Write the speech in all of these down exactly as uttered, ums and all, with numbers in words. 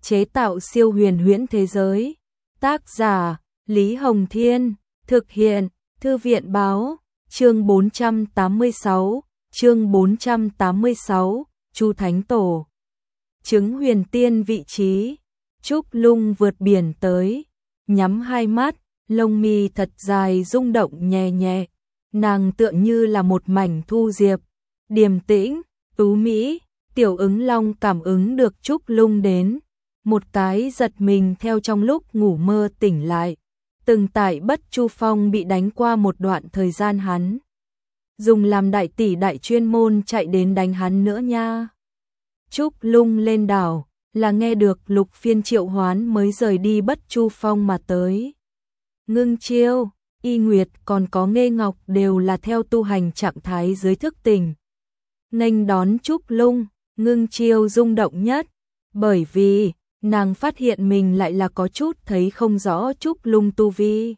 chế tạo siêu huyền huyễn thế giới. Tác giả Lý Hồng Thiên, thực hiện Thư viện Báo. Chương bốn trăm tám mươi sáu, chương bốn trăm tám mươi sáu, Chu Thánh Tổ. Chứng huyền tiên vị trí. Trúc Lung vượt biển tới, nhắm hai mắt, lông mi thật dài rung động nhẹ nhẹ, nàng tựa như là một mảnh thu diệp, điềm tĩnh, tú mỹ. Tiểu Ứng Long cảm ứng được Trúc Lung đến, một cái giật mình theo trong lúc ngủ mơ tỉnh lại. Từng tại Bất Chu Phong bị đánh qua một đoạn thời gian hắn dùng làm đại tỷ đại chuyên môn chạy đến đánh hắn nữa nha. Trúc Lung lên đảo là nghe được Lục Phiên triệu hoán mới rời đi Bất Chu Phong mà tới. Ngưng Chiêu, Y Nguyệt còn có Nghê Ngọc đều là theo tu hành trạng thái dưới thức tỉnh. Nghênh đón Trúc Lung, Ngưng Chiêu rung động nhất, bởi vì nàng phát hiện mình lại là có chút thấy không rõ Trúc Lung tu vi.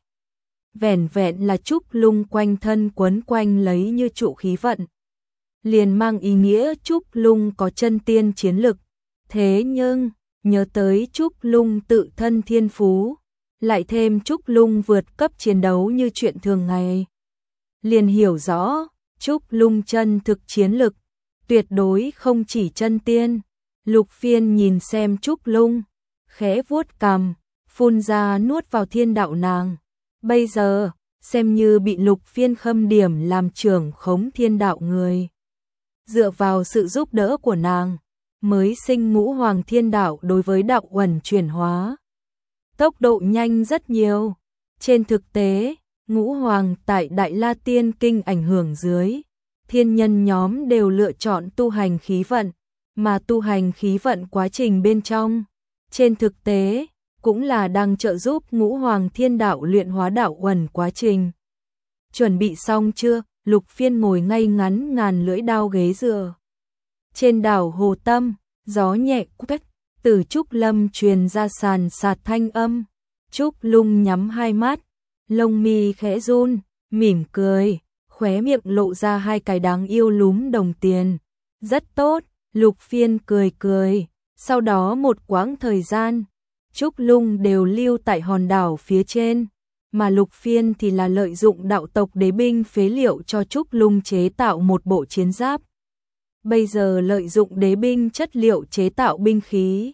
Vẻn vẹn là Trúc Lung quanh thân quấn quanh lấy như trụ khí vận, liền mang ý nghĩa Trúc Lung có chân tiên chiến lực. Thế nhưng, nhớ tới Trúc Lung tự thân thiên phú, lại thêm Trúc Lung vượt cấp chiến đấu như chuyện thường ngày, liền hiểu rõ, Trúc Lung chân thực chiến lực, tuyệt đối không chỉ chân tiên. Lục Phiên nhìn xem Trúc Lung, khẽ vuốt cằm, phun ra nuốt vào thiên đạo nàng. Bây giờ, xem như bị Lục Phiên khâm điểm làm trưởng khống thiên đạo người. Dựa vào sự giúp đỡ của nàng, mới sinh ngũ hoàng thiên đạo đối với đạo uẩn chuyển hóa. Tốc độ nhanh rất nhiều. Trên thực tế, ngũ hoàng tại Đại La Tiên Kinh ảnh hưởng dưới, thiên nhân nhóm đều lựa chọn tu hành khí vận, mà tu hành khí vận quá trình bên trong, trên thực tế, cũng là đang trợ giúp ngũ hoàng thiên đạo luyện hóa đạo uẩn quá trình. Chuẩn bị xong chưa? Lục Phiên ngồi ngay ngắn ngàn lưỡi đao ghế dựa. Trên đảo Hồ Tâm, gió nhẹ quét, từ Trúc Lâm truyền ra sàn sạt thanh âm. Trúc Lung nhắm hai mắt, lông mi khẽ run, mỉm cười, khóe miệng lộ ra hai cái đáng yêu lúm đồng tiền. Rất tốt, Lục Phiên cười cười, sau đó một quãng thời gian, Trúc Lung đều lưu tại hòn đảo phía trên, mà Lục Phiên thì là lợi dụng đạo tộc đế binh phế liệu cho Trúc Lung chế tạo một bộ chiến giáp. Bây giờ lợi dụng đế binh chất liệu chế tạo binh khí.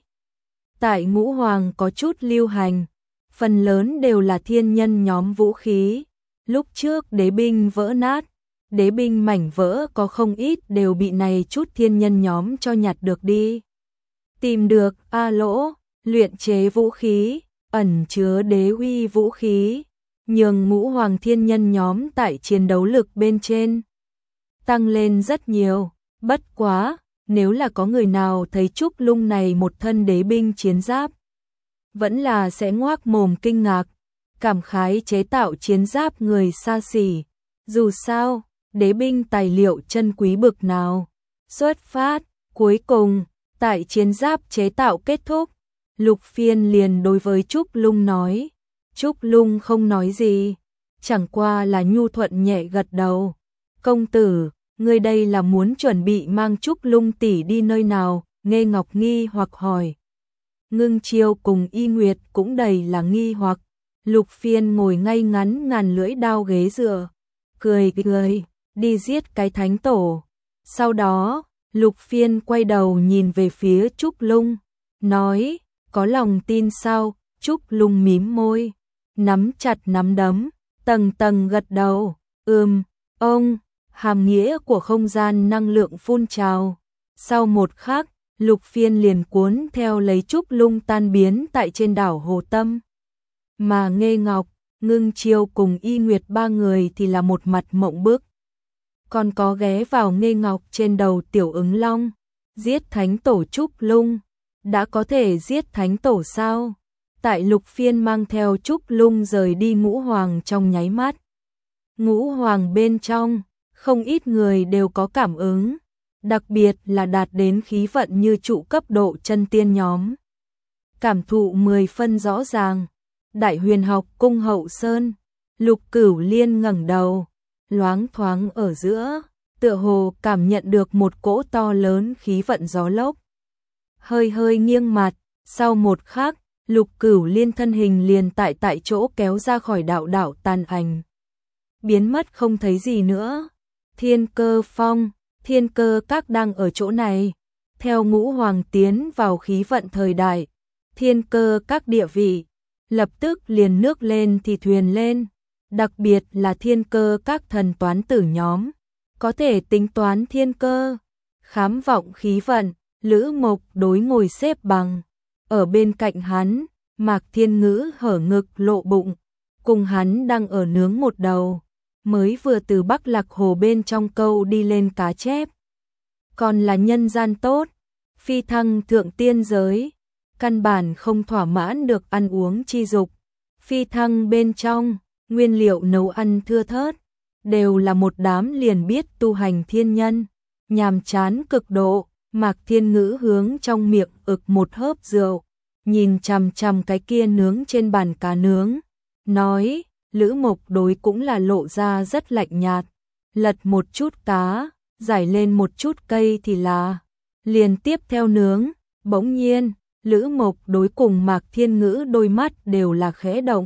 Tại ngũ hoàng có chút lưu hành, phần lớn đều là thiên nhân nhóm vũ khí. Lúc trước đế binh vỡ nát, đế binh mảnh vỡ có không ít đều bị này chút thiên nhân nhóm cho nhặt được đi. Tìm được A Lỗ, luyện chế vũ khí, ẩn chứa đế uy vũ khí, nhường ngũ hoàng thiên nhân nhóm tại chiến đấu lực bên trên tăng lên rất nhiều. Bất quá, nếu là có người nào thấy Trúc Lung này một thân đế binh chiến giáp, vẫn là sẽ ngoác mồm kinh ngạc, cảm khái chế tạo chiến giáp người xa xỉ. Dù sao, đế binh tài liệu chân quý bực nào. Xuất phát, cuối cùng, tại chiến giáp chế tạo kết thúc, Lục Phiên liền đối với Trúc Lung nói. Trúc Lung không nói gì, chẳng qua là nhu thuận nhẹ gật đầu. Công tử, ngươi đây là muốn chuẩn bị mang Trúc Lung tỷ đi nơi nào? Nghê Ngọc nghi hoặc hỏi. Ngưng Chiêu cùng Y Nguyệt cũng đầy là nghi hoặc. Lục Phiên ngồi ngay ngắn ngàn lưỡi đao ghế dựa, cười cười, đi giết cái thánh tổ. Sau đó, Lục Phiên quay đầu nhìn về phía Trúc Lung, nói, có lòng tin sao? Trúc Lung mím môi, nắm chặt nắm đấm, tầng tầng gật đầu, ừm, ông, hàm nghĩa của không gian năng lượng phun trào. Sau một khắc, Lục Phiên liền cuốn theo lấy Trúc Lung tan biến tại trên đảo Hồ Tâm. Mà Nghê Ngọc, Ngưng Chiêu cùng Y Nguyệt ba người thì là một mặt mộng bức. Còn có ghé vào Nghê Ngọc trên đầu Tiểu Ứng Long, giết thánh tổ Trúc Lung, đã có thể giết thánh tổ sao? Tại Lục Phiên mang theo Trúc Lung rời đi ngũ hoàng trong nháy mắt. Ngũ hoàng bên trong, không ít người đều có cảm ứng, đặc biệt là đạt đến khí vận như trụ cấp độ chân tiên nhóm. Cảm thụ mười phân rõ ràng. Đại Huyền Học Cung hậu sơn, Lục Cửu Liên ngẩng đầu, loáng thoáng ở giữa, tựa hồ cảm nhận được một cỗ to lớn khí vận gió lốc. Hơi hơi nghiêng mặt, Sau một khắc, Lục Cửu Liên thân hình liền tại tại chỗ kéo ra khỏi đạo đạo tàn ảnh. Biến mất không thấy gì nữa. Thiên Cơ Phong, Thiên Cơ Các đang ở chỗ này. Theo Ngũ Hoàng tiến vào khí vận thời đại, Thiên Cơ Các địa vị lập tức liền nước lên thì thuyền lên, đặc biệt là Thiên Cơ Các thần toán tử nhóm, có thể tính toán thiên cơ, khám vọng khí vận. Lữ Mộc Đối ngồi xếp bằng, ở bên cạnh hắn, Mạc Thiên Ngữ hở ngực lộ bụng, cùng hắn đang ở nướng một đầu, mới vừa từ Bắc Lạc Hồ bên trong câu đi lên cá chép. Còn là nhân gian tốt, phi thăng thượng tiên giới, căn bản không thỏa mãn được ăn uống chi dục. Phi thăng bên trong, nguyên liệu nấu ăn thưa thớt, đều là một đám liền biết tu hành thiên nhân, nhàm chán cực độ. Mạc Thiên Ngữ hướng trong miệng ực một hớp rượu, nhìn chằm chằm cái kia nướng trên bàn cá nướng, nói, Lữ Mộc Đối cũng là lộ ra rất lạnh nhạt, lật một chút cá, giải lên một chút cây thì là, liền tiếp theo nướng. Bỗng nhiên, Lữ Mộc Đối cùng Mạc Thiên Ngữ đôi mắt đều là khẽ động.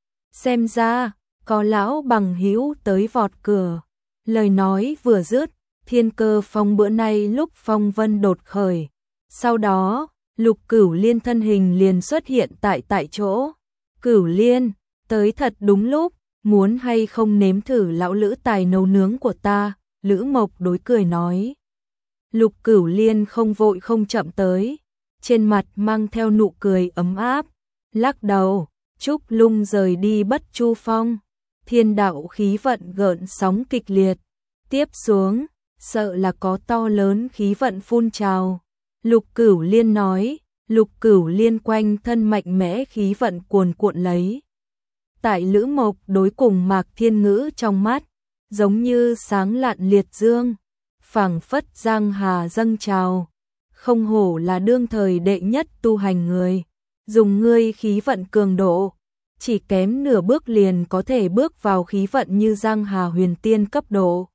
Xem ra, có lão bằng hữu tới vọt cửa. Lời nói vừa dứt, Thiên Cơ Phong bữa nay lúc phong vân đột khởi. Sau đó, Lục Cửu Liên thân hình liền xuất hiện tại tại chỗ. Cửu Liên, tới thật đúng lúc, muốn hay không nếm thử lão Lữ tài nấu nướng của ta, Lữ Mộc Đối cười nói. Lục Cửu Liên không vội không chậm tới, trên mặt mang theo nụ cười ấm áp, lắc đầu, Trúc Lung rời đi Bất Chu Phong, thiên đạo khí vận gợn sóng kịch liệt, tiếp xuống, sợ là có to lớn khí vận phun trào. Lục Cửu Liên nói, Lục Cửu Liên quanh thân mạnh mẽ khí vận cuồn cuộn lấy. Tại Lữ Mộc Đối cùng Mạc Thiên Ngữ trong mắt, giống như sáng lạn liệt dương, phảng phất giang hà dâng trào. Không hổ là đương thời đệ nhất tu hành người, dùng ngươi khí vận cường độ, chỉ kém nửa bước liền có thể bước vào khí vận như giang hà huyền tiên cấp độ.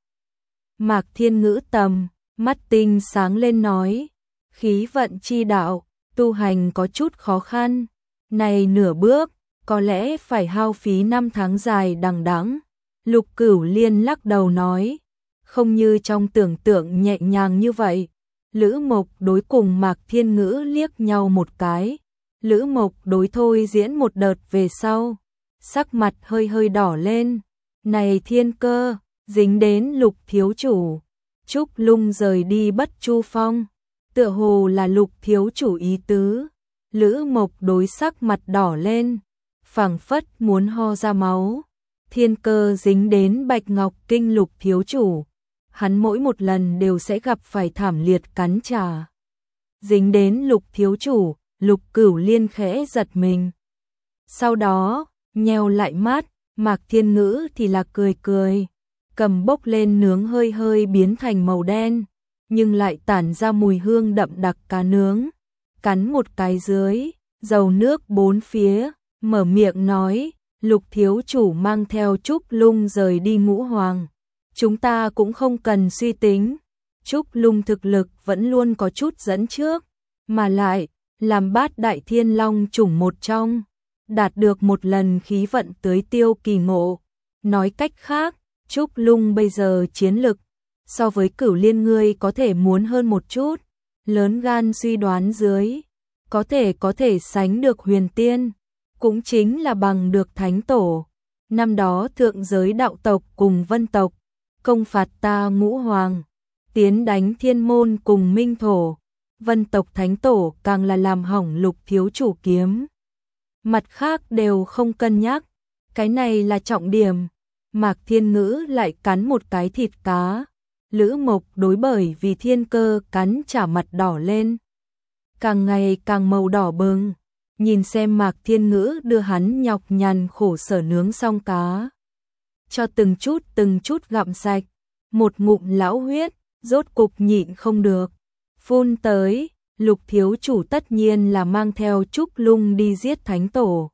Mạc Thiên Ngữ tầm, mắt tinh sáng lên nói, khí vận chi đạo, tu hành có chút khó khăn, này nửa bước, có lẽ phải hao phí năm tháng dài đằng đẵng. Lục Cửu Liên lắc đầu nói, không như trong tưởng tượng nhẹ nhàng như vậy. Lữ Mộc Đối cùng Mạc Thiên Ngữ liếc nhau một cái, Lữ Mộc Đối thôi diễn một đợt về sau, sắc mặt hơi hơi đỏ lên, này thiên cơ, dính đến Lục thiếu chủ. Trúc Lung rời đi Bất Chu Phong, tựa hồ là Lục thiếu chủ ý tứ. Lữ Mộc Đối sắc mặt đỏ lên, phảng phất muốn ho ra máu. Thiên cơ dính đến Bạch Ngọc Kinh Lục thiếu chủ, hắn mỗi một lần đều sẽ gặp phải thảm liệt cắn trả. Dính đến Lục thiếu chủ, Lục Cửu Liên khẽ giật mình. Sau đó, nheo lại mắt, Mạc Thiên Ngữ thì là cười cười, cầm bốc lên nướng hơi hơi biến thành màu đen, nhưng lại tản ra mùi hương đậm đặc cá nướng. Cắn một cái dưới, dầu nước bốn phía, mở miệng nói, Lục thiếu chủ mang theo Trúc Lung rời đi Ngũ Hoàng. Chúng ta cũng không cần suy tính, Trúc Lung thực lực vẫn luôn có chút dẫn trước, mà lại, làm bát đại thiên long chủng một trong, đạt được một lần khí vận tưới tiêu kỳ ngộ. Nói cách khác, Trúc Lung bây giờ chiến lực, so với Cửu Liên ngươi có thể muốn hơn một chút, lớn gan suy đoán dưới, có thể có thể sánh được huyền tiên, cũng chính là bằng được thánh tổ. Năm đó thượng giới đạo tộc cùng vân tộc, công phạt ta Ngũ Hoàng, tiến đánh thiên môn cùng minh thổ, vân tộc thánh tổ càng là làm hỏng Lục thiếu chủ kiếm. Mặt khác đều không cân nhắc, cái này là trọng điểm. Mạc Thiên Ngữ lại cắn một cái thịt cá, Lữ Mộc Đối bởi vì thiên cơ cắn trả mặt đỏ lên, càng ngày càng màu đỏ bừng, nhìn xem Mạc Thiên Ngữ đưa hắn nhọc nhằn khổ sở nướng xong cá, cho từng chút từng chút gặm sạch, một ngụm lão huyết, rốt cục nhịn không được, phun tới. Lục thiếu chủ tất nhiên là mang theo Trúc Lung đi giết thánh tổ.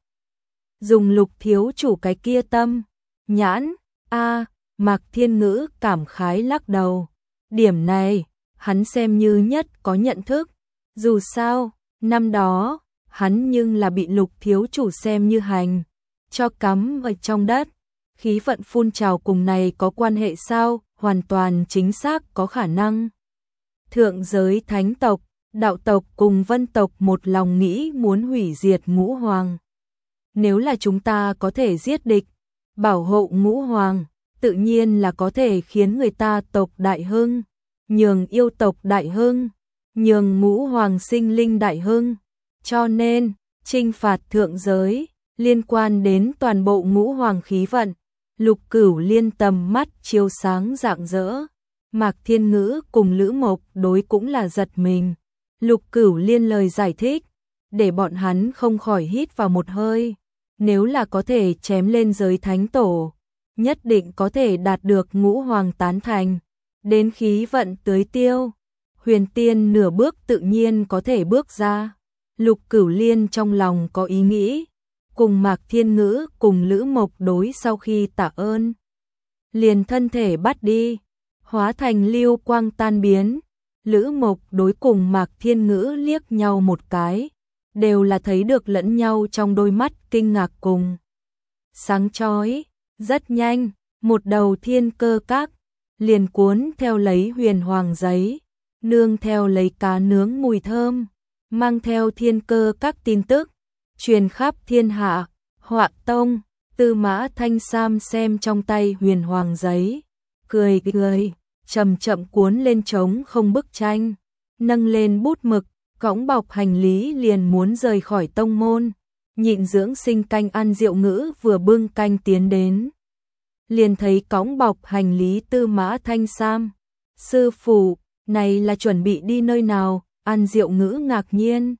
Dùng Lục thiếu chủ cái kia tâm, nhãn, a Mạc Thiên Ngữ cảm khái lắc đầu. Điểm này, hắn xem như nhất có nhận thức. Dù sao, năm đó, hắn nhưng là bị Lục thiếu chủ xem như hành cho cắm ở trong đất. Khí vận phun trào cùng này có quan hệ sao? Hoàn toàn chính xác có khả năng. Thượng giới thánh tộc, đạo tộc cùng vân tộc một lòng nghĩ muốn hủy diệt Ngũ Hoàng. Nếu là chúng ta có thể giết địch, bảo hộ Ngũ Hoàng, tự nhiên là có thể khiến người ta tộc đại hưng, nhường yêu tộc đại hưng, nhường Ngũ Hoàng sinh linh đại hưng. Cho nên, trinh phạt thượng giới, liên quan đến toàn bộ Ngũ Hoàng khí vận. Lục Cửu Liên tầm mắt chiếu sáng rạng rỡ. Mạc Thiên Ngữ cùng Lữ Mộc đối cũng là giật mình. Lục Cửu Liên lời giải thích, để bọn hắn không khỏi hít vào một hơi. Nếu là có thể chém lên giới thánh tổ, nhất định có thể đạt được Ngũ Hoàng tán thành. Đến khí vận tưới tiêu, huyền tiên nửa bước tự nhiên có thể bước ra. Lục Cửu Liên trong lòng có ý nghĩ, cùng Mạc Thiên Ngữ cùng Lữ Mộc đối sau khi tạ ơn, liền thân thể bắt đi, hóa thành lưu quang tan biến. Lữ Mộc đối cùng Mạc Thiên Ngữ liếc nhau một cái, đều là thấy được lẫn nhau trong đôi mắt kinh ngạc cùng sáng chói. Rất nhanh, một đầu thiên cơ các liền cuốn theo lấy huyền hoàng giấy, nương theo lấy cá nướng mùi thơm, mang theo thiên cơ các tin tức, truyền khắp thiên hạ. Họa Tông, Tư Mã Thanh Sam xem trong tay huyền hoàng giấy, cười cười, chậm chậm cuốn lên trống không bức tranh, nâng lên bút mực, cõng bọc hành lý liền muốn rời khỏi tông môn. Nhịn dưỡng sinh canh An Diệu Ngữ vừa bưng canh tiến đến, liền thấy cõng bọc hành lý Tư Mã Thanh Sam. Sư phụ, này là chuẩn bị đi nơi nào? An Diệu Ngữ ngạc nhiên.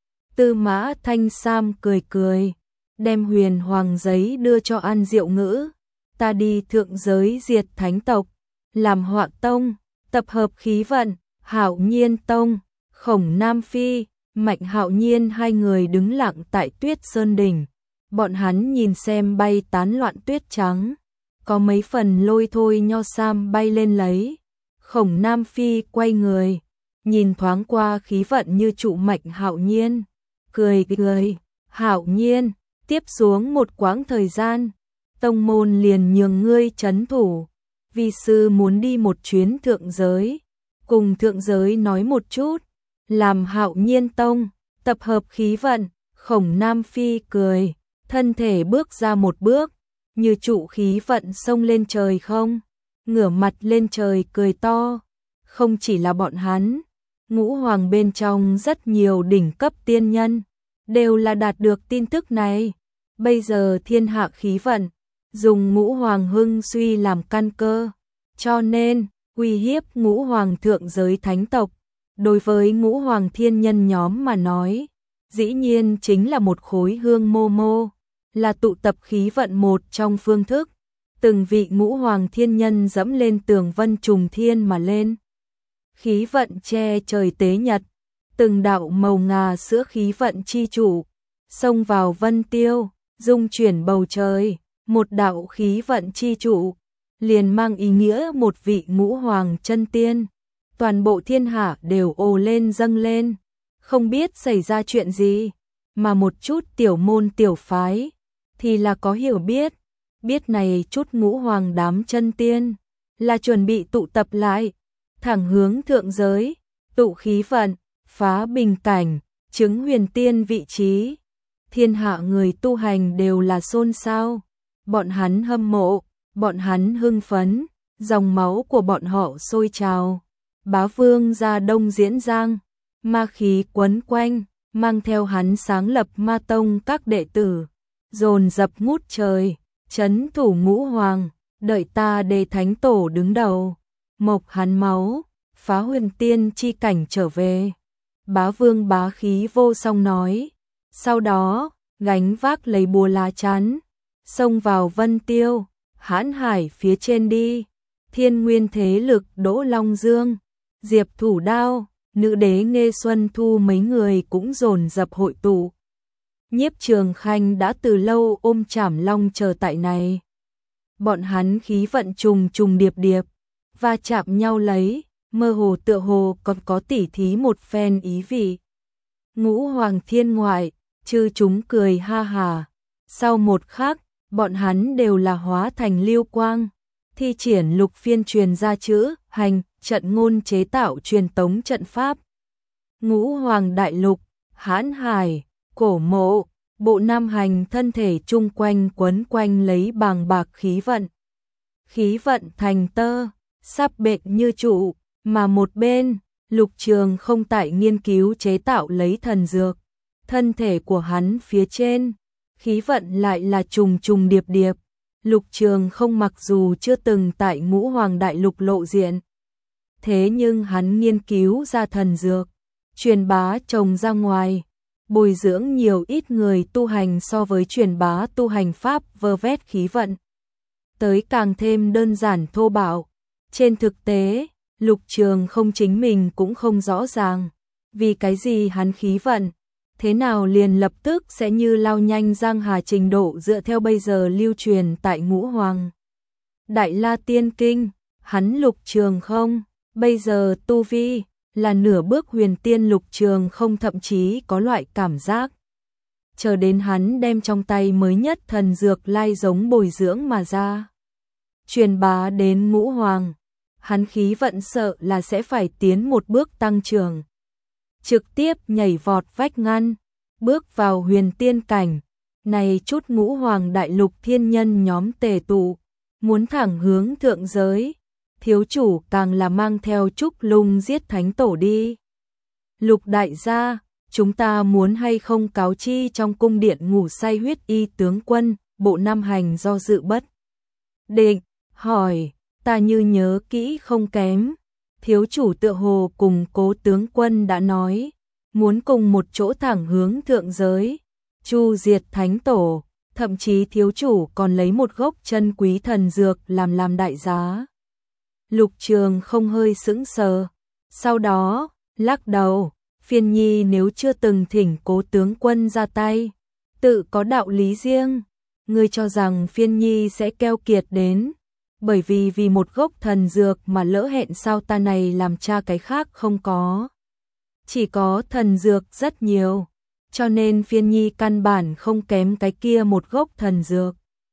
Tư Mã Thanh Sam cười cười, đem huyền hoàng giấy đưa cho An Diệu Ngữ. Ta đi thượng giới diệt thánh tộc, làm Họa Tông, tập hợp khí vận. Hạo Nhiên Tông, Khổng Nam Phi, Mạnh Hạo Nhiên hai người đứng lặng tại Tuyết Sơn đỉnh. Bọn hắn nhìn xem bay tán loạn tuyết trắng, có mấy phần lôi thôi nho sam bay lên lấy. Khổng Nam Phi quay người, nhìn thoáng qua khí vận như trụ Mạnh Hạo Nhiên, cười cười. Hạo Nhiên, tiếp xuống một quãng thời gian, tông môn liền nhường ngươi trấn thủ. Vi sư muốn đi một chuyến thượng giới, cùng thượng giới nói một chút, làm Hạo Nhiên Tông tập hợp khí vận. Khổng Nam Phi cười, thân thể bước ra một bước, như trụ khí vận xông lên trời không, ngửa mặt lên trời cười to. Không chỉ là bọn hắn, Ngũ Hoàng bên trong rất nhiều đỉnh cấp tiên nhân đều là đạt được tin tức này. Bây giờ thiên hạ khí vận dùng Ngũ Hoàng hưng suy làm căn cơ, cho nên uy hiếp Ngũ Hoàng thượng giới thánh tộc, đối với Ngũ Hoàng thiên nhân nhóm mà nói, dĩ nhiên chính là một khối hương mô mô, là tụ tập khí vận một trong phương thức. Từng vị Ngũ Hoàng thiên nhân dẫm lên tường vân trùng thiên mà lên, khí vận che trời tế nhật, từng đạo màu ngà sữa khí vận chi chủ xông vào vân tiêu, dung chuyển bầu trời. Một đạo khí vận chi chủ liền mang ý nghĩa một vị Ngũ Hoàng chân tiên. Toàn bộ thiên hạ đều ồ lên dâng lên, không biết xảy ra chuyện gì, mà một chút tiểu môn tiểu phái thì là có hiểu biết, biết này chút Ngũ Hoàng đám chân tiên là chuẩn bị tụ tập lại, thẳng hướng thượng giới, tụ khí vận, phá bình cảnh, chứng huyền tiên vị trí. Thiên hạ người tu hành đều là xôn xao, bọn hắn hâm mộ, bọn hắn hưng phấn, dòng máu của bọn họ sôi trào. Bá Vương ra Đông Diễn Giang, ma khí quấn quanh, mang theo hắn sáng lập Ma Tông các đệ tử, dồn dập ngút trời, trấn thủ Ngũ Hoàng, đợi ta đề thánh tổ đứng đầu, mộc hắn máu, phá huyền tiên chi cảnh trở về. Bá Vương bá khí vô song nói, sau đó gánh vác lấy bùa lá chắn, xông vào Vân Tiêu, hãn hải phía trên đi. Thiên nguyên thế lực Đỗ Long Dương, Diệp Thủ Đao, nữ đế Nghê Xuân Thu mấy người cũng dồn dập hội tụ. Nhiếp Trường Khanh đã từ lâu ôm Trảm Long chờ tại này. Bọn hắn khí vận trùng trùng điệp điệp, và chạm nhau lấy, mơ hồ tựa hồ còn có tỉ thí một phen ý vị. Ngũ Hoàng thiên ngoại, Chư chúng cười ha hà. Sau một khắc, bọn hắn đều là hóa thành lưu quang, thi triển lục phiên truyền ra chữ hành, trận ngôn chế tạo truyền tống trận pháp. Ngũ Hoàng Đại Lục, Hãn Hải, Cổ Mộ, Bộ Nam Hành thân thể chung quanh quấn quanh lấy bàng bạc khí vận. Khí vận thành tơ, sắp bện như trụ, mà một bên, Lục Trường không tại nghiên cứu chế tạo lấy thần dược. Thân thể của hắn phía trên, khí vận lại là trùng trùng điệp điệp. Lục Trường không mặc dù chưa từng tại Ngũ Hoàng Đại Lục lộ diện, thế nhưng hắn nghiên cứu ra thần dược, truyền bá trồng ra ngoài, bồi dưỡng nhiều ít người tu hành so với truyền bá tu hành pháp vơ vét khí vận tới càng thêm đơn giản thô bạo. Trên thực tế, Lục Trường không chính mình cũng không rõ ràng, vì cái gì hắn khí vận, thế nào liền lập tức sẽ như lao nhanh giang hà trình độ dựa theo bây giờ lưu truyền tại Ngũ Hoàng Đại La Tiên Kinh, hắn Lục Trường không, bây giờ tu vi, là nửa bước huyền tiên. Lục Trường không thậm chí có loại cảm giác. Chờ đến hắn đem trong tay mới nhất thần dược lai giống bồi dưỡng mà ra, truyền bá đến Ngũ Hoàng, hắn khí vận sợ là sẽ phải tiến một bước tăng trưởng. Trực tiếp nhảy vọt vách ngăn, bước vào huyền tiên cảnh. Này chút Ngũ Hoàng Đại Lục thiên nhân nhóm tề tụ, muốn thẳng hướng thượng giới. Thiếu chủ càng là mang theo Trúc Lung giết thánh tổ đi. Lục đại gia, chúng ta muốn hay không cáo chi trong cung điện ngủ say huyết y tướng quân. Bộ Nam Hành do dự bất định, hỏi, ta như nhớ kỹ không kém. Thiếu chủ tựa hồ cùng Cố tướng quân đã nói, muốn cùng một chỗ thẳng hướng thượng giới, chu diệt thánh tổ, thậm chí thiếu chủ còn lấy một gốc chân quý thần dược làm làm đại giá. Lục Trường không hơi sững sờ, sau đó, lắc đầu, Phiên Nhi nếu chưa từng thỉnh Cố tướng quân ra tay, tự có đạo lý riêng, ngươi cho rằng Phiên Nhi sẽ keo kiệt đến, bởi vì vì một gốc thần dược mà lỡ hẹn sao? Ta này làm cha cái khác không có, chỉ có thần dược rất nhiều, cho nên Phiên Nhi căn bản không kém cái kia một gốc thần dược.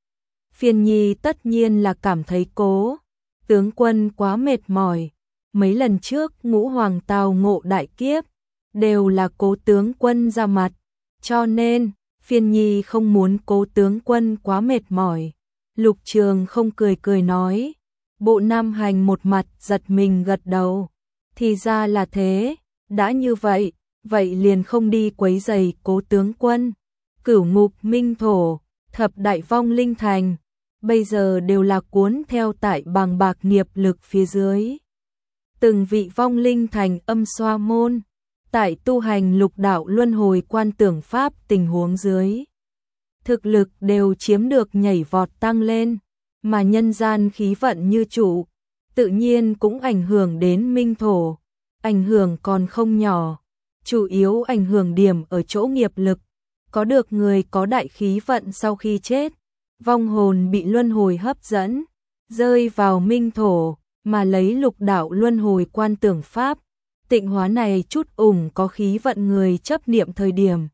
Phiên Nhi tất nhiên là cảm thấy Cố tướng quân quá mệt mỏi, mấy lần trước Ngũ Hoàng tào ngộ đại kiếp, đều là Cố tướng quân ra mặt, cho nên Phiên Nhi không muốn Cố tướng quân quá mệt mỏi. Lục Trường không cười cười nói, Bộ Nam Hành một mặt giật mình gật đầu, thì ra là thế, đã như vậy, vậy liền không đi quấy rầy Cố tướng quân. Cửu Ngục Minh Thổ, Thập Đại Vong Linh Thành, bây giờ đều là cuốn theo tại bàng bạc nghiệp lực phía dưới. Từng vị vong linh thành âm xoa môn, tại tu hành lục đạo luân hồi quan tưởng pháp tình huống dưới, thực lực đều chiếm được nhảy vọt tăng lên, mà nhân gian khí vận như chủ, tự nhiên cũng ảnh hưởng đến Minh Thổ, ảnh hưởng còn không nhỏ, chủ yếu ảnh hưởng điểm ở chỗ nghiệp lực, có được người có đại khí vận sau khi chết, vong hồn bị luân hồi hấp dẫn, rơi vào Minh Thổ, mà lấy lục đạo luân hồi quan tưởng pháp, tịnh hóa này chút ủng có khí vận người chấp niệm thời điểm.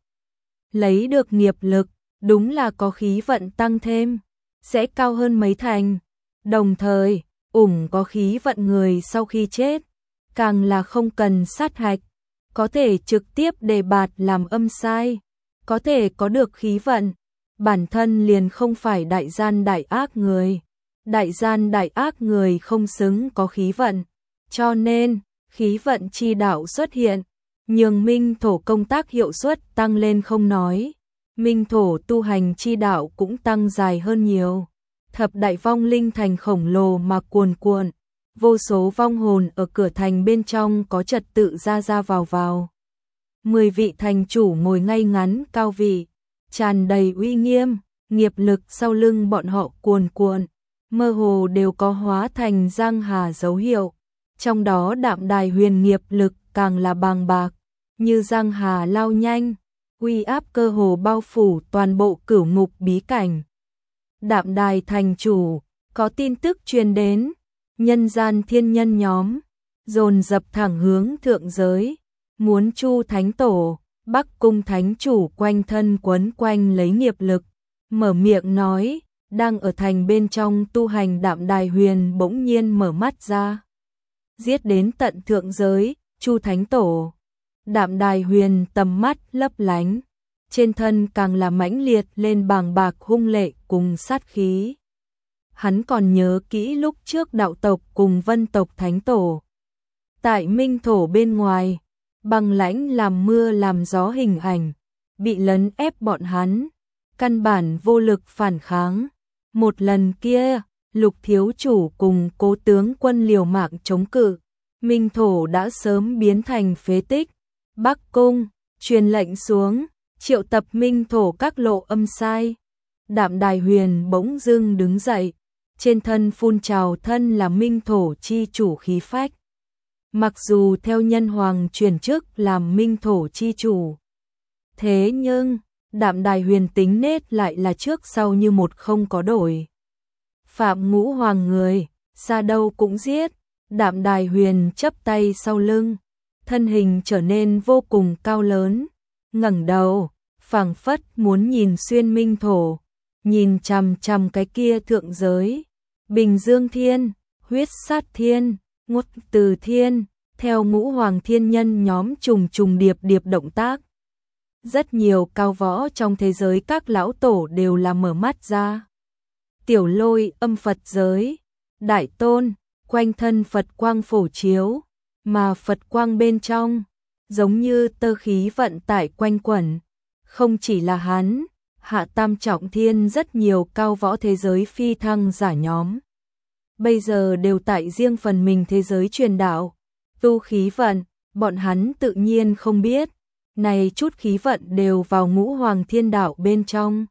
Lấy được nghiệp lực, đúng là có khí vận tăng thêm, sẽ cao hơn mấy thành. Đồng thời, ủng có khí vận người sau khi chết, càng là không cần sát hạch, có thể trực tiếp đề bạt làm âm sai, có thể có được khí vận, bản thân liền không phải đại gian đại ác người. Đại gian đại ác người không xứng có khí vận, cho nên khí vận chi đạo xuất hiện, nhường Minh Thổ công tác hiệu suất tăng lên không nói, Minh Thổ tu hành chi đạo cũng tăng dài hơn nhiều. Thập đại vong linh thành khổng lồ mà cuồn cuộn, vô số vong hồn ở cửa thành bên trong có trật tự ra ra vào vào. Mười vị thành chủ ngồi ngay ngắn cao vị, tràn đầy uy nghiêm, nghiệp lực sau lưng bọn họ cuồn cuộn, mơ hồ đều có hóa thành giang hà dấu hiệu, trong đó đạm đài huyền nghiệp lực càng là bàng bạc, như giang hà lao nhanh, uy áp cơ hồ bao phủ toàn bộ cửu ngục bí cảnh. Đạm đài thành chủ, có tin tức truyền đến, nhân gian thiên nhân nhóm, dồn dập thẳng hướng thượng giới, muốn chu thánh tổ, Bắc Cung thánh chủ quanh thân quấn quanh lấy nghiệp lực, mở miệng nói, đang ở thành bên trong tu hành Đạm Đài Huyền bỗng nhiên mở mắt ra. Giết đến tận thượng giới, Chu Thánh Tổ. Đạm Đài Huyền tầm mắt lấp lánh, trên thân càng là mãnh liệt lên bàng bạc hung lệ cùng sát khí. Hắn còn nhớ kỹ lúc trước đạo tộc cùng vân tộc Thánh Tổ. Tại Minh Thổ bên ngoài, băng lãnh làm mưa làm gió hình ảnh, bị lấn ép bọn hắn, căn bản vô lực phản kháng. Một lần kia, Lục thiếu chủ cùng Cố tướng quân liều mạng chống cự, Minh Thổ đã sớm biến thành phế tích. Bắc Cung truyền lệnh xuống, triệu tập Minh Thổ các lộ âm sai. Đạm Đài Huyền bỗng dưng đứng dậy, trên thân phun trào thân là Minh Thổ chi chủ khí phách. Mặc dù theo nhân hoàng chuyển chức làm Minh Thổ chi chủ, thế nhưng Đạm Đài Huyền tính nết lại là trước sau như một không có đổi. Phạm Ngũ Hoàng người, xa đâu cũng giết. Đạm Đài Huyền chắp tay sau lưng, thân hình trở nên vô cùng cao lớn, ngẩng đầu, phảng phất muốn nhìn xuyên Minh Thổ, nhìn chằm chằm cái kia thượng giới. Bình Dương Thiên, Huyết Sát Thiên, Ngốt Từ Thiên, theo Ngũ Hoàng thiên nhân nhóm trùng trùng điệp điệp động tác. Rất nhiều cao võ trong thế giới các lão tổ đều là mở mắt ra. Tiểu Lôi âm Phật giới, Đại Tôn, quanh thân Phật quang phổ chiếu, mà Phật quang bên trong, giống như tơ khí vận tải quanh quẩn. Không chỉ là hắn, Hạ Tam Trọng Thiên rất nhiều cao võ thế giới phi thăng giả nhóm. Bây giờ đều tại riêng phần mình thế giới truyền đạo, tu khí vận, bọn hắn tự nhiên không biết. Này chút khí vận đều vào Ngũ Hoàng thiên đạo bên trong.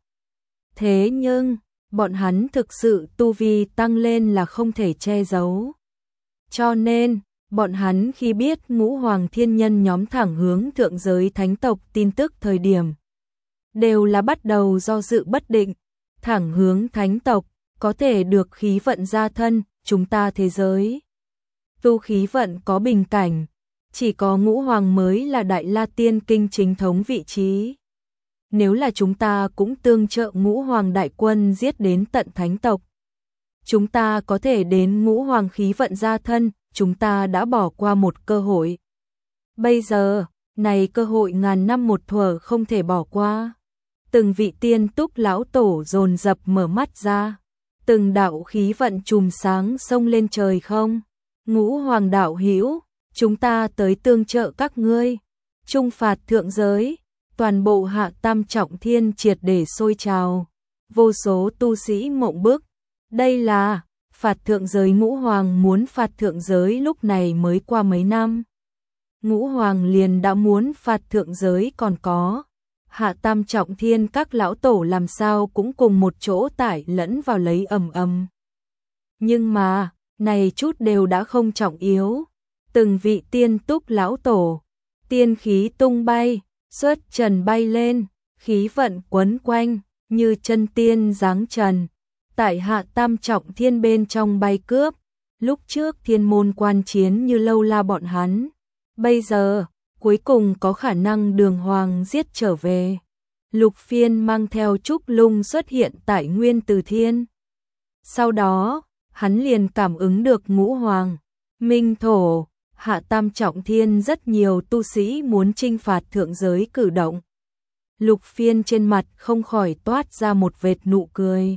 Thế nhưng, bọn hắn thực sự tu vi tăng lên là không thể che giấu. Cho nên, bọn hắn khi biết Ngũ Hoàng thiên nhân nhóm thẳng hướng thượng giới thánh tộc tin tức thời điểm, đều là bắt đầu do dự bất định. Thẳng hướng thánh tộc, có thể được khí vận gia thân, chúng ta thế giới. Tu khí vận có bình cảnh, chỉ có Ngũ Hoàng mới là Đại La Tiên Kinh chính thống vị trí. Nếu là chúng ta cũng tương trợ Ngũ Hoàng đại quân giết đến tận thánh tộc, chúng ta có thể đến Ngũ Hoàng khí vận gia thân, chúng ta đã bỏ qua một cơ hội. Bây giờ, này cơ hội ngàn năm một thuở không thể bỏ qua. Từng vị tiên túc lão tổ dồn dập mở mắt ra, từng đạo khí vận chùm sáng xông lên trời không. Ngũ Hoàng đạo hữu, chúng ta tới tương trợ các ngươi. Trung phạt thượng giới, toàn bộ Hạ Tam Trọng Thiên triệt để sôi trào, vô số tu sĩ mộng bức. Đây là phạt thượng giới. Ngũ Hoàng muốn phạt thượng giới lúc này mới qua mấy năm, Ngũ Hoàng liền đã muốn phạt thượng giới, còn có Hạ Tam Trọng Thiên các lão tổ làm sao cũng cùng một chỗ tải lẫn vào lấy ầm ầm. Nhưng mà, này chút đều đã không trọng yếu. Từng vị tiên túc lão tổ, tiên khí tung bay, xuất trần bay lên, khí vận quấn quanh, như chân tiên giáng trần. Tại Hạ Tam Trọng Thiên bên trong bay cướp, lúc trước thiên môn quan chiến như lâu la bọn hắn. Bây giờ, cuối cùng có khả năng đường hoàng giết trở về. Lục Phiên mang theo Trúc Lung xuất hiện tại Nguyên Từ Thiên. Sau đó, hắn liền cảm ứng được Ngũ Hoàng, Minh Thổ, Hạ Tam Trọng Thiên rất nhiều tu sĩ muốn chinh phạt thượng giới cử động. Lục Phiên trên mặt không khỏi toát ra một vệt nụ cười.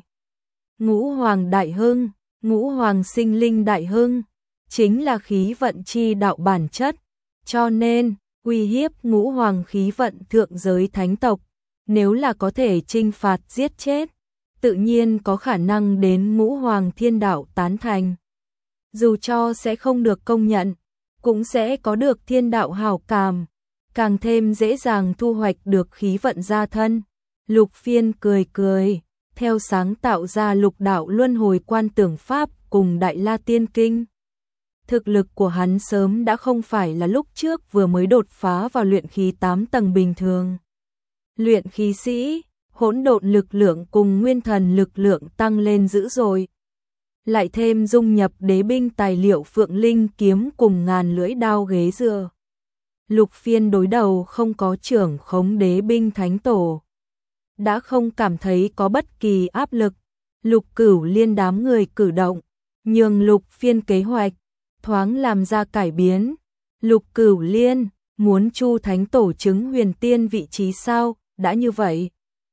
Ngũ Hoàng đại hưng, Ngũ Hoàng sinh linh đại hưng, chính là khí vận chi đạo bản chất. Cho nên, uy hiếp Ngũ Hoàng khí vận thượng giới thánh tộc, nếu là có thể chinh phạt giết chết, tự nhiên có khả năng đến Ngũ Hoàng thiên đạo tán thành. Dù cho sẽ không được công nhận, cũng sẽ có được thiên đạo hảo cảm, càng thêm dễ dàng thu hoạch được khí vận gia thân. Lục Phiên cười cười, theo sáng tạo ra lục đạo luân hồi quan tưởng pháp cùng Đại La Tiên Kinh. Thực lực của hắn sớm đã không phải là lúc trước vừa mới đột phá vào luyện khí tám tầng bình thường. Luyện khí sĩ, hỗn độn lực lượng cùng nguyên thần lực lượng tăng lên dữ dội. Lại thêm dung nhập đế binh tài liệu Phượng Linh kiếm cùng ngàn lưỡi đao ghế dựa. Lục Phiên đối đầu không có trưởng khống đế binh thánh tổ, đã không cảm thấy có bất kỳ áp lực. Lục Cửu Liên đám người cử động, nhường Lục Phiên kế hoạch, thoáng làm ra cải biến. Lục Cửu Liên, muốn Chu thánh tổ chứng huyền tiên vị trí sao, đã như vậy.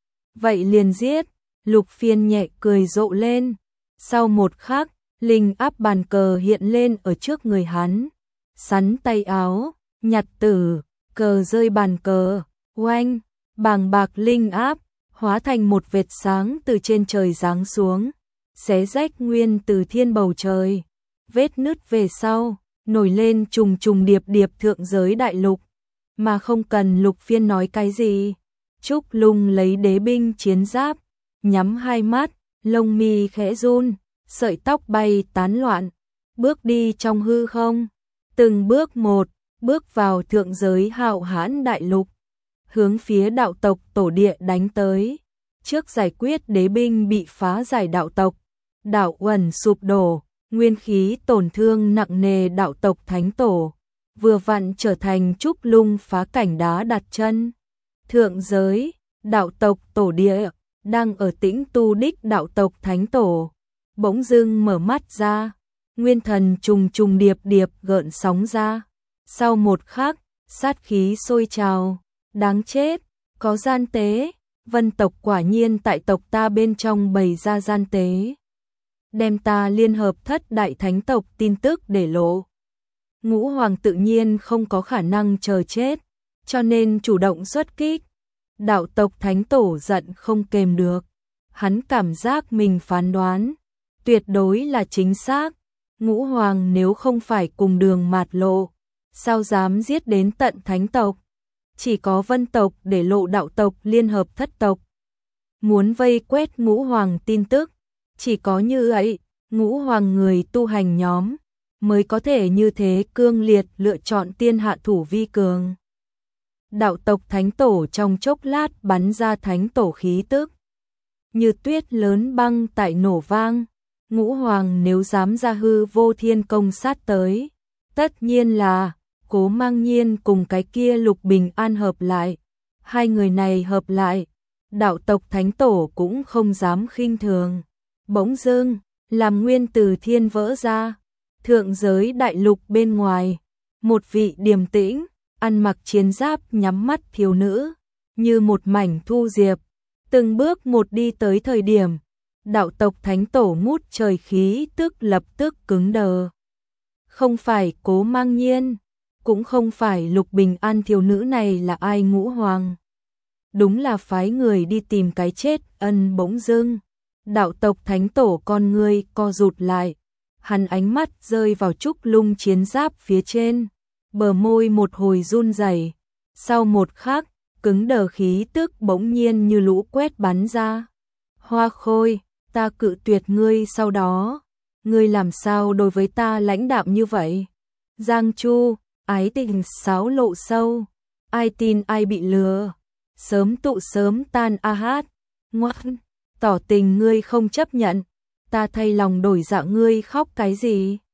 Vậy liền giết, Lục Phiên nhẹ cười rộ lên. Sau một khắc, linh áp bàn cờ hiện lên ở trước người hắn. Sắn tay áo, nhặt tử, cờ rơi bàn cờ, oanh, bàng bạc linh áp, hóa thành một vệt sáng từ trên trời giáng xuống, xé rách nguyên từ thiên bầu trời. Vết nứt về sau, nổi lên trùng trùng điệp điệp thượng giới đại lục, mà không cần Lục Phiên nói cái gì. Trúc Lung lấy đế binh chiến giáp, nhắm hai mắt, lông mi khẽ run, sợi tóc bay tán loạn, bước đi trong hư không, từng bước một, bước vào thượng giới hạo hãn đại lục, hướng phía đạo tộc tổ địa đánh tới. Trước giải quyết đế binh bị phá giải đạo tộc, đạo uẩn sụp đổ, nguyên khí tổn thương nặng nề đạo tộc thánh tổ, vừa vặn trở thành Trúc Lung phá cảnh đá đặt chân. Thượng giới, đạo tộc tổ địa, đang ở tĩnh tu đích đạo tộc thánh tổ, bỗng dưng mở mắt ra, nguyên thần trùng trùng điệp điệp gợn sóng ra. Sau một khắc, sát khí sôi trào, đáng chết, có gian tế, vân tộc quả nhiên tại tộc ta bên trong bày ra gian tế. Đem ta liên hợp thất đại thánh tộc tin tức để lộ. Ngũ Hoàng tự nhiên không có khả năng chờ chết, cho nên chủ động xuất kích. Đạo tộc thánh tổ giận không kềm được, hắn cảm giác mình phán đoán tuyệt đối là chính xác. Ngũ Hoàng nếu không phải cùng đường mạt lộ, sao dám giết đến tận thánh tộc? Chỉ có vân tộc để lộ đạo tộc liên hợp thất tộc, muốn vây quét Ngũ Hoàng tin tức. Chỉ có như vậy, Ngũ Hoàng người tu hành nhóm mới có thể như thế cương liệt lựa chọn tiên hạ thủ vi cường. Đạo tộc thánh tổ trong chốc lát bắn ra thánh tổ khí tức, như tuyết lớn băng tại nổ vang. Ngũ Hoàng nếu dám ra hư vô thiên công sát tới, tất nhiên là Cố Mang Nhiên cùng cái kia Lục Bình An hợp lại. Hai người này hợp lại, đạo tộc thánh tổ cũng không dám khinh thường. Bỗng dưng, làm nguyên từ thiên vỡ ra, thượng giới đại lục bên ngoài, một vị điềm tĩnh, ăn mặc chiến giáp nhắm mắt thiếu nữ, như một mảnh thu diệp, từng bước một đi tới thời điểm, đạo tộc thánh tổ ngút trời khí tức lập tức cứng đờ. Không phải Cố Mang Nhiên, cũng không phải Lục Bình An, thiếu nữ này là ai? Ngũ Hoàng đúng là phái người đi tìm cái chết. Ân. Bỗng dưng, đạo tộc thánh tổ con ngươi co rụt lại, hắn ánh mắt rơi vào Trúc Lung chiến giáp phía trên, bờ môi một hồi run rẩy. Sau một khắc, cứng đờ khí tức bỗng nhiên như lũ quét bắn ra. Hoa Khôi, ta cự tuyệt ngươi, sau đó ngươi làm sao đối với ta lãnh đạm như vậy? Giang Chu, ái tình sáo lộ sâu, ai tin ai bị lừa, sớm tụ sớm tan. A Hát, ngoan, tỏ tình ngươi không chấp nhận, ta thay lòng đổi dạ, ngươi khóc cái gì?